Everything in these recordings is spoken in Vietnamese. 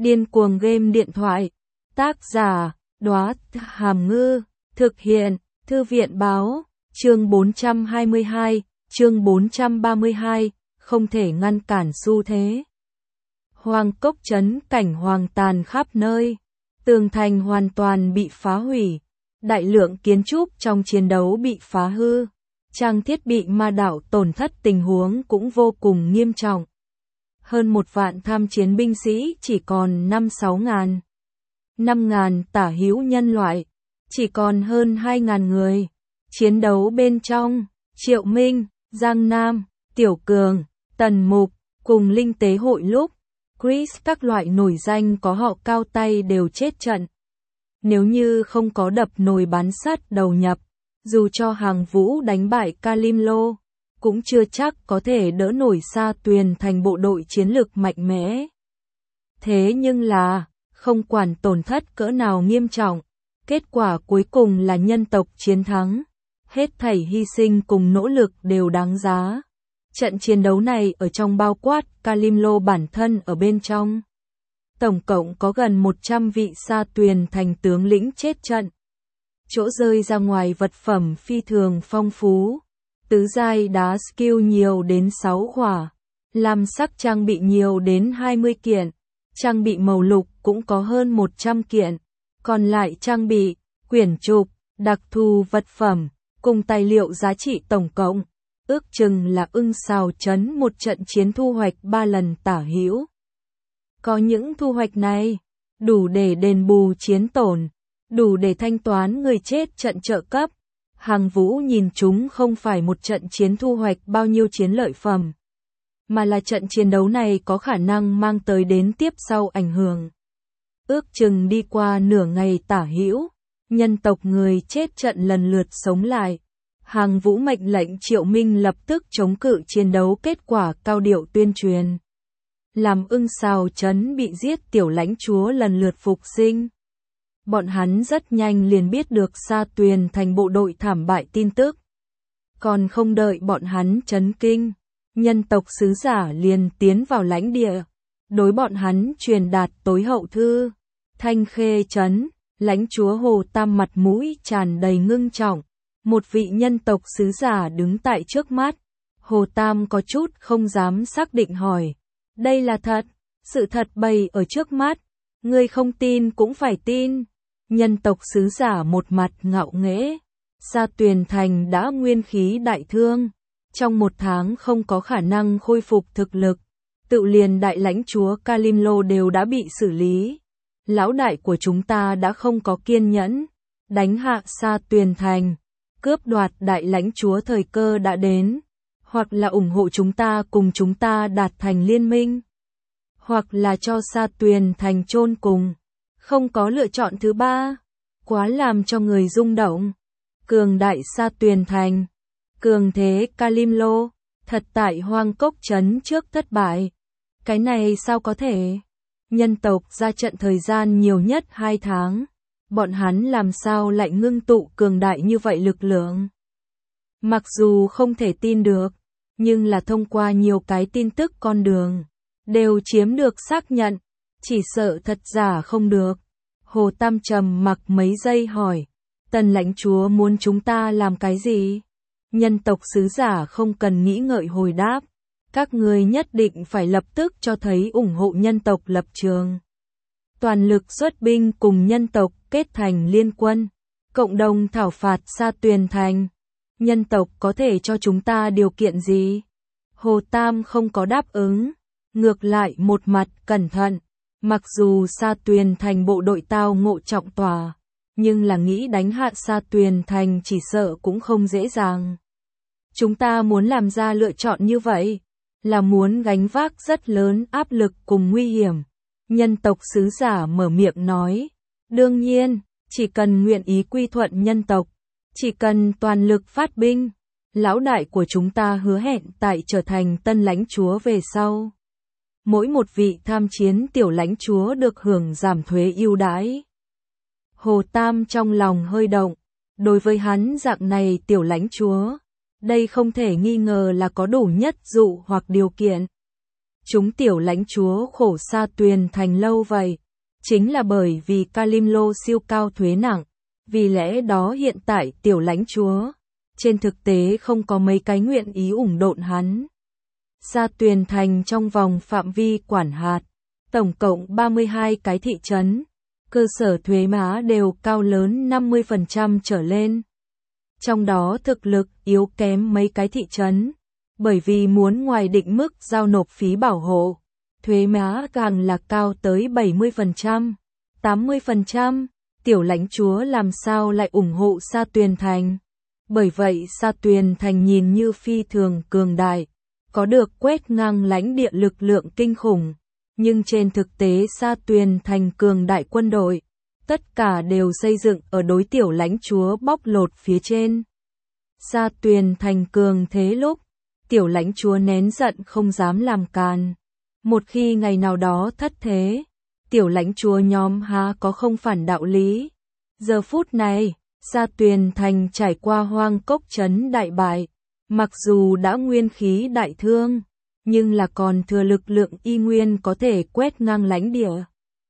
Điên cuồng game điện thoại. Tác giả, Đóa Hàm Ngư. Thực hiện, Thư viện báo. Chương 422, chương 432, không thể ngăn cản xu thế. Hoàng cốc trấn cảnh hoang tàn khắp nơi. Tường thành hoàn toàn bị phá hủy. Đại lượng kiến trúc trong chiến đấu bị phá hư. Trang thiết bị ma đạo tổn thất, tình huống cũng vô cùng nghiêm trọng. Hơn 1 vạn tham chiến binh sĩ chỉ còn 5-6 ngàn. 5 ngàn tả hữu nhân loại, chỉ còn hơn 2 ngàn người. Chiến đấu bên trong, Triệu Minh, Giang Nam, Tiểu Cường, Tần Mục, cùng Linh Tế Hội Lúc, Chris, các loại nổi danh có họ cao tay đều chết trận. Nếu như không có đập nồi bán sắt đầu nhập, dù cho Hàng Vũ đánh bại Kalim Lô, cũng chưa chắc có thể đỡ nổi Sa Tuyền thành bộ đội chiến lực mạnh mẽ. Thế nhưng là, không quản tổn thất cỡ nào nghiêm trọng, kết quả cuối cùng là nhân tộc chiến thắng. Hết thảy hy sinh cùng nỗ lực đều đáng giá. Trận chiến đấu này ở trong bao quát Kalim Lô bản thân ở bên trong. Tổng cộng có gần 100 vị Sa Tuyền thành tướng lĩnh chết trận. Chỗ rơi ra ngoài vật phẩm phi thường phong phú. Tứ giai đá skill nhiều đến 6 khỏa. Lam sắc trang bị nhiều đến 20 kiện. Trang bị màu lục cũng có hơn 100 kiện. Còn lại trang bị, quyển trục, đặc thù vật phẩm, cùng tài liệu giá trị tổng cộng, ước chừng là Ưng Xào trấn một trận chiến thu hoạch 3 lần tả hữu. Có những thu hoạch này, đủ để đền bù chiến tổn, đủ để thanh toán người chết trận trợ cấp. Hàng Vũ nhìn chúng không phải một trận chiến thu hoạch bao nhiêu chiến lợi phẩm, mà là trận chiến đấu này có khả năng mang tới đến tiếp sau ảnh hưởng. Ước chừng đi qua nửa ngày tả hữu, nhân tộc người chết trận lần lượt sống lại. Hàng Vũ mệnh lệnh Triệu Minh lập tức chống cự chiến đấu, kết quả cao điệu tuyên truyền. Làm Ưng Xào trấn bị giết, tiểu lãnh chúa lần lượt phục sinh. Bọn hắn rất nhanh liền biết được Sa Tuyền thành bộ đội thảm bại tin tức. Còn không đợi bọn hắn chấn kinh, nhân tộc sứ giả liền tiến vào lãnh địa, đối bọn hắn truyền đạt tối hậu thư. Thanh Khê trấn, lãnh chúa Hồ Tam mặt mũi tràn đầy ngưng trọng, một vị nhân tộc sứ giả đứng tại trước mắt. Hồ Tam có chút không dám xác định hỏi, đây là thật, sự thật bày ở trước mắt, ngươi không tin cũng phải tin. Nhân tộc sứ giả một mặt ngạo nghễ, Sa Tuyền thành đã nguyên khí đại thương, trong 1 tháng không có khả năng khôi phục thực lực, tự liền đại lãnh chúa Kalim Lô đều đã bị xử lý. Lão đại của chúng ta đã không có kiên nhẫn, đánh hạ Sa Tuyền thành, cướp đoạt đại lãnh chúa, thời cơ đã đến, hoặc là ủng hộ chúng ta cùng chúng ta đạt thành liên minh, hoặc là cho Sa Tuyền thành chôn cùng, không có lựa chọn thứ ba. Quá làm cho người rung động. Cường đại Sa Tuyền thành, cường thế Kalim Lô, thật tại Hoang Cốc trấn trước thất bại. Cái này sao có thể? Nhân tộc ra trận thời gian nhiều nhất 2 tháng, bọn hắn làm sao lại ngưng tụ cường đại như vậy lực lượng? Mặc dù không thể tin được, nhưng là thông qua nhiều cái tin tức con đường, đều chiếm được xác nhận, chỉ sợ thật giả không được. Hồ Tam trầm mặc mấy giây hỏi, Tần lãnh chúa muốn chúng ta làm cái gì? Nhân tộc sứ giả không cần nghĩ ngợi hồi đáp, các ngươi nhất định phải lập tức cho thấy ủng hộ nhân tộc lập trường. Toàn lực xuất binh cùng nhân tộc kết thành liên quân, cộng đồng thảo phạt Sa Tuyền thành. Nhân tộc có thể cho chúng ta điều kiện gì? Hồ Tam không có đáp ứng, ngược lại một mặt cẩn thận. Mặc dù Sa Tuyền thành bộ đội tao ngộ trọng tòa, nhưng là nghĩ đánh hạ Sa Tuyền thành chỉ sợ cũng không dễ dàng. Chúng ta muốn làm ra lựa chọn như vậy, là muốn gánh vác rất lớn áp lực cùng nguy hiểm. Nhân tộc sứ giả mở miệng nói, đương nhiên, chỉ cần nguyện ý quy thuận nhân tộc, chỉ cần toàn lực phát binh, lão đại của chúng ta hứa hẹn tại trở thành tân lãnh chúa về sau. Mỗi một vị tham chiến tiểu lãnh chúa được hưởng giảm thuế ưu đãi. Hồ Tam trong lòng hơi động, đối với hắn dạng này tiểu lãnh chúa, đây không thể nghi ngờ là có đủ nhất dụ hoặc điều kiện. chúng tiểu lãnh chúa khổ Sa Tuyền Thành lâu vậy? Chính là bởi vì Kalimlo siêu cao thuế nặng, vì lẽ đó hiện tại tiểu lãnh chúa, trên thực tế không có mấy cái nguyện ý ủng độn hắn. Sa Tuyền Thành trong vòng phạm vi quản hạt, tổng cộng 32 cái thị trấn, cơ sở thuế má đều cao lớn 50% trở lên. Trong đó thực lực yếu kém mấy cái thị trấn, bởi vì muốn ngoài định mức giao nộp phí bảo hộ, thuế má càng là cao tới 70%, 80%, tiểu lãnh chúa làm sao lại ủng hộ Sa Tuyền Thành. Bởi vậy Sa Tuyền Thành nhìn như phi thường cường đại, có được quét ngang lãnh địa lực lượng kinh khủng, nhưng trên thực tế Sa Tuyền Thành cường đại quân đội, tất cả đều xây dựng ở đối tiểu lãnh chúa bóc lột phía trên. Sa Tuyền Thành cường thế lúc, tiểu lãnh chúa nén giận không dám làm càn. Một khi ngày nào đó thất thế, tiểu lãnh chúa nhóm há có không phản đạo lý. Giờ phút này, Sa Tuyền Thành trải qua Hoang Cốc trấn đại bại, mặc dù đã nguyên khí đại thương, nhưng là còn thừa lực lượng y nguyên có thể quét ngang lãnh địa.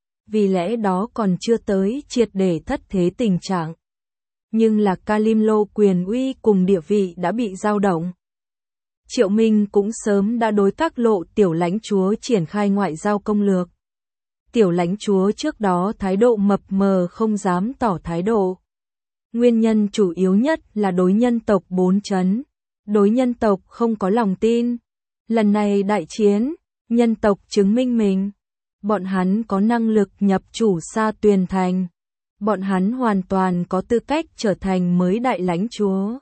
Vì lẽ đó còn chưa tới triệt để thất thế tình trạng. Nhưng là Kalimlo quyền uy cùng địa vị đã bị dao động. Triệu Minh cũng sớm đã đối các lộ tiểu lãnh chúa triển khai ngoại giao công lược. Tiểu lãnh chúa trước đó thái độ mập mờ không dám tỏ thái độ. Nguyên nhân chủ yếu nhất là đối nhân tộc 4 trấn. Đối nhân tộc không có lòng tin. Lần này đại chiến, nhân tộc chứng minh mình. Bọn hắn có năng lực nhập chủ Sa Tuyền Thành. Bọn hắn hoàn toàn có tư cách trở thành mới đại lãnh chúa.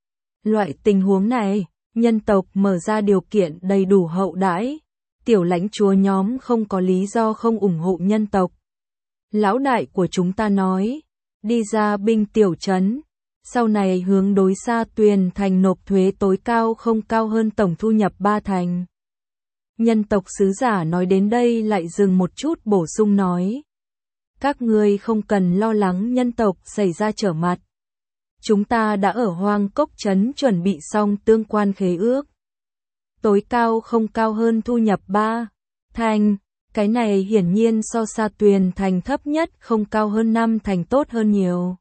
Loại tình huống này, nhân tộc mở ra điều kiện đầy đủ hậu đãi. Tiểu lãnh chúa nhóm không có lý do không ủng hộ nhân tộc. Lão đại của chúng ta nói, đi ra binh tiểu trấn, sau này hướng đối Sa Tuyền Thành nộp thuế tối cao không cao hơn tổng thu nhập 3 thành. Nhân tộc sứ giả nói đến đây lại dừng một chút bổ sung nói. Các ngươi không cần lo lắng nhân tộc xảy ra trở mặt. Chúng ta đã ở Hoang Cốc trấn chuẩn bị xong tương quan khế ước. Tối cao không cao hơn thu nhập 3 thành, cái này hiển nhiên so Sa Tuyền Thành thấp nhất không cao hơn 5 thành tốt hơn nhiều.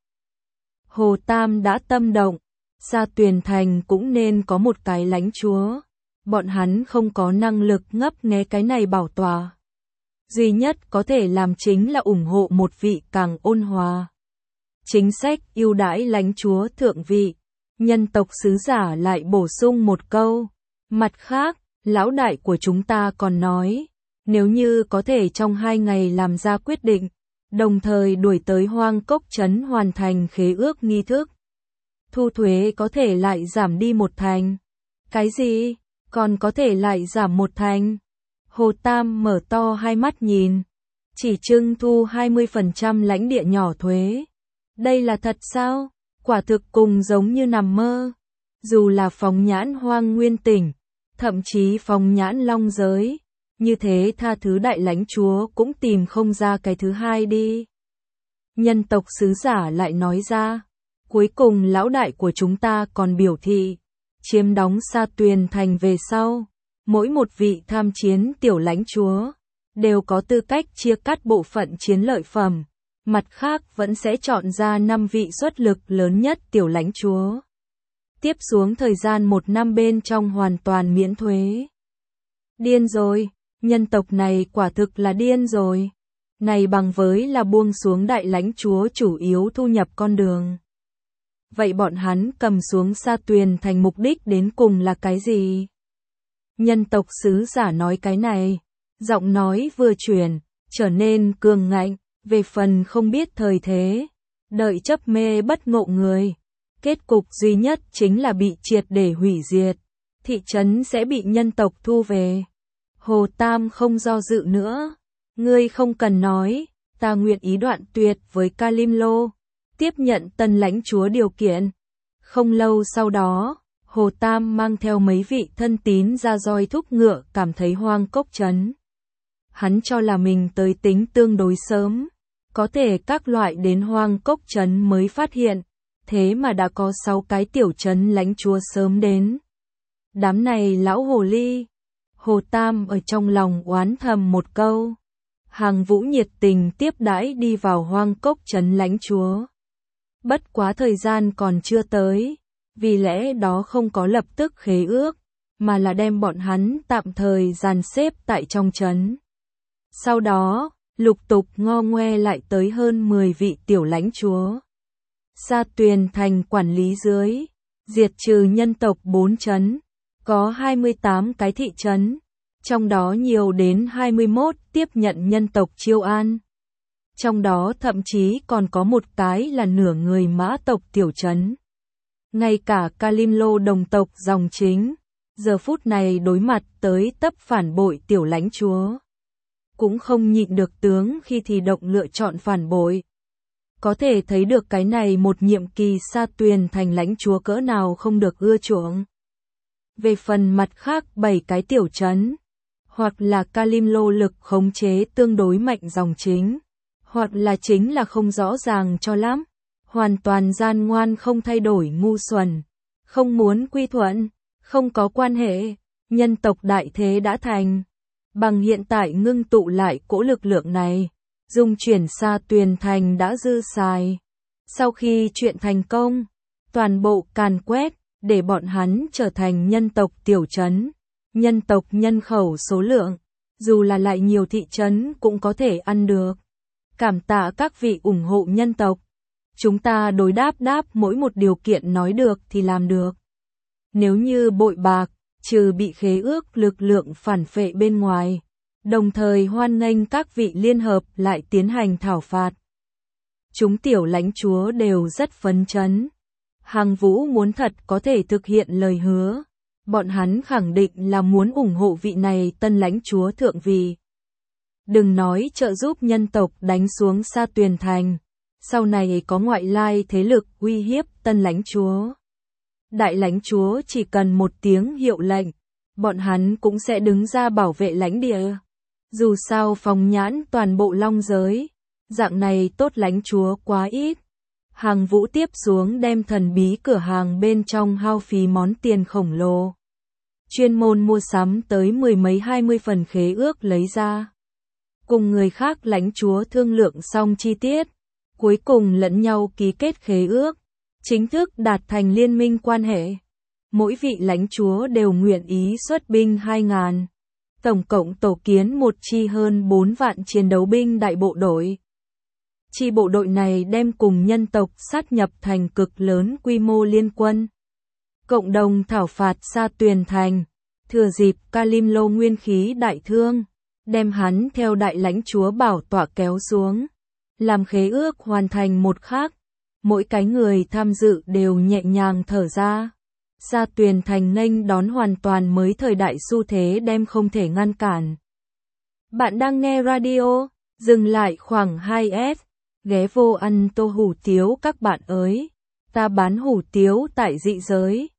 Hồ Tam đã tâm động, Sa Tuyền Thành cũng nên có một cái lãnh chúa. Bọn hắn không có năng lực ngấp nghé cái này bảo tòa. Duy nhất có thể làm chính là ủng hộ một vị càng ôn hòa. Chính sách ưu đãi lãnh chúa thượng vị. Nhân tộc sứ giả lại bổ sung một câu. Mặt khác, lão đại của chúng ta còn nói, nếu như có thể trong 2 ngày làm ra quyết định, đồng thời đuổi tới Hoang Cốc trấn hoàn thành khế ước nghi thức. Thu thuế có thể lại giảm đi 1 thành. Cái gì? Còn có thể lại giảm 1 thành? Hồ Tam mở to hai mắt nhìn. Chỉ trưng thu 20% lãnh địa nhỏ thuế. Đây là thật sao? Quả thực cùng giống như nằm mơ. Dù là phóng nhãn Hoang Nguyên tỉnh, thậm chí phóng nhãn Long giới, như thế tha thứ đại lãnh chúa cũng tìm không ra cái thứ hai đi. Nhân tộc sứ giả lại nói ra, cuối cùng lão đại của chúng ta còn biểu thị, chiếm đóng Sa Tuyền Thành về sau, mỗi một vị tham chiến tiểu lãnh chúa đều có tư cách chia cắt bộ phận chiến lợi phẩm, mặt khác vẫn sẽ chọn ra 5 vị xuất lực lớn nhất tiểu lãnh chúa. Tiếp xuống thời gian 1 năm bên trong hoàn toàn miễn thuế. Điên rồi, nhân tộc này quả thực là điên rồi. Này bằng với là buông xuống đại lãnh chúa chủ yếu thu nhập con đường. Vậy bọn hắn cầm xuống Sa Tuyền Thành mục đích đến cùng là cái gì? Nhân tộc sứ giả nói cái này, giọng nói vừa chuyển, trở nên cường ngạnh, về phần không biết thời thế, đợi chấp mê bất ngộ người. Kết cục duy nhất chính là bị triệt để hủy diệt, thị trấn sẽ bị nhân tộc thu về. Hồ Tam không do dự nữa, ngươi không cần nói, ta nguyện ý đoạn tuyệt với Kalimlo, tiếp nhận tân lãnh chúa điều kiện. Không lâu sau đó, Hồ Tam mang theo mấy vị thân tín ra roi thúc ngựa cảm thấy Hoang Cốc trấn. Hắn cho là mình tới tính tương đối sớm, có thể các loại đến Hoang Cốc trấn mới phát hiện, thế mà đã có 6 cái tiểu trấn lãnh chúa sớm đến. Đám này lão hồ ly. Hồ Tam ở trong lòng oán thầm một câu. Hàng Vũ nhiệt tình tiếp đãi đi vào Hoang Cốc trấn lãnh chúa. Bất quá thời gian còn chưa tới, vì lẽ đó không có lập tức khế ước, mà là đem bọn hắn tạm thời dàn xếp tại trong trấn. Sau đó, lục tục ngo ngoe lại tới hơn 10 vị tiểu lãnh chúa. Sa Tuyền thành quản lý dưới, diệt trừ nhân tộc 4 trấn, có 28 cái thị trấn, trong đó nhiều đến 21 tiếp nhận nhân tộc chiêu an. Trong đó thậm chí còn có một cái là nửa người Mã tộc tiểu trấn. Ngay cả Kalimlo đồng tộc dòng chính, giờ phút này đối mặt tới tấp phản bội tiểu lãnh chúa. Cũng không nhịn được tướng khi thì động lựa chọn phản bội. Có thể thấy được cái này một nhiệm kỳ Sa Tuyền thành lãnh chúa cỡ nào không được ưa chuộng. Về phần mặt khác 7 cái tiểu trấn, hoặc là Kalimlo lực khống chế tương đối mạnh dòng chính, hoặc là chính là không rõ ràng cho lắm, hoàn toàn gian ngoan không thay đổi ngu xuẩn, không muốn quy thuận, không có quan hệ, nhân tộc đại thế đã thành. Bằng hiện tại ngưng tụ lại cỗ lực lượng này, dung chuyển Sa Tuyền thành đã dư xài. Sau khi chuyện thành công, toàn bộ càn quét, để bọn hắn trở thành nhân tộc tiểu trấn, nhân tộc nhân khẩu số lượng, dù là lại nhiều thị trấn cũng có thể ăn được. Cảm tạ các vị ủng hộ nhân tộc. Chúng ta đối đáp mỗi một điều kiện nói được thì làm được. Nếu như bội bạc, trừ bị khế ước lực lượng phản phệ bên ngoài, đồng thời hoan nghênh các vị liên hợp lại tiến hành thảo phạt. Chúng tiểu lãnh chúa đều rất phấn chấn. Hàng Vũ muốn thật có thể thực hiện lời hứa. Bọn hắn khẳng định là muốn ủng hộ vị này tân lãnh chúa thượng vị. Đừng nói trợ giúp nhân tộc đánh xuống Sa Tuyền thành, sau này có ngoại lai thế lực uy hiếp tân lãnh chúa. Đại lãnh chúa chỉ cần một tiếng hiệu lệnh, bọn hắn cũng sẽ đứng ra bảo vệ lãnh địa. Dù sao phóng nhãn toàn bộ Long giới, dạng này tốt lãnh chúa quá ít. Hàng Vũ tiếp xuống đem thần bí cửa hàng bên trong hao phí món tiền khổng lồ. Chuyên môn mua sắm tới 10 mấy 20 phần khế ước lấy ra. Cùng người khác lãnh chúa thương lượng xong chi tiết, cuối cùng lẫn nhau ký kết khế ước, chính thức đạt thành liên minh quan hệ. Mỗi vị lãnh chúa đều nguyện ý xuất binh 2.000. Tổng cộng tổ kiến một chi hơn 4 vạn chiến đấu binh đại bộ đội. Chi bộ đội này đem cùng nhân tộc sát nhập thành cực lớn quy mô liên quân. Cộng đồng thảo phạt Sa Tuyền thành, thừa dịp Kalimlo nguyên khí đại thương, đem hắn theo đại lãnh chúa bảo tọa kéo xuống. Làm khế ước hoàn thành một khắc, mỗi cái người tham dự đều nhẹ nhàng thở ra. Sa Tuyền thành nghênh đón hoàn toàn mới thời đại xu thế đem không thể ngăn cản. Bạn đang nghe radio, dừng lại khoảng 2S, ghé vô ăn tô hủ tiếu các bạn ơi. Ta bán hủ tiếu tại dị giới.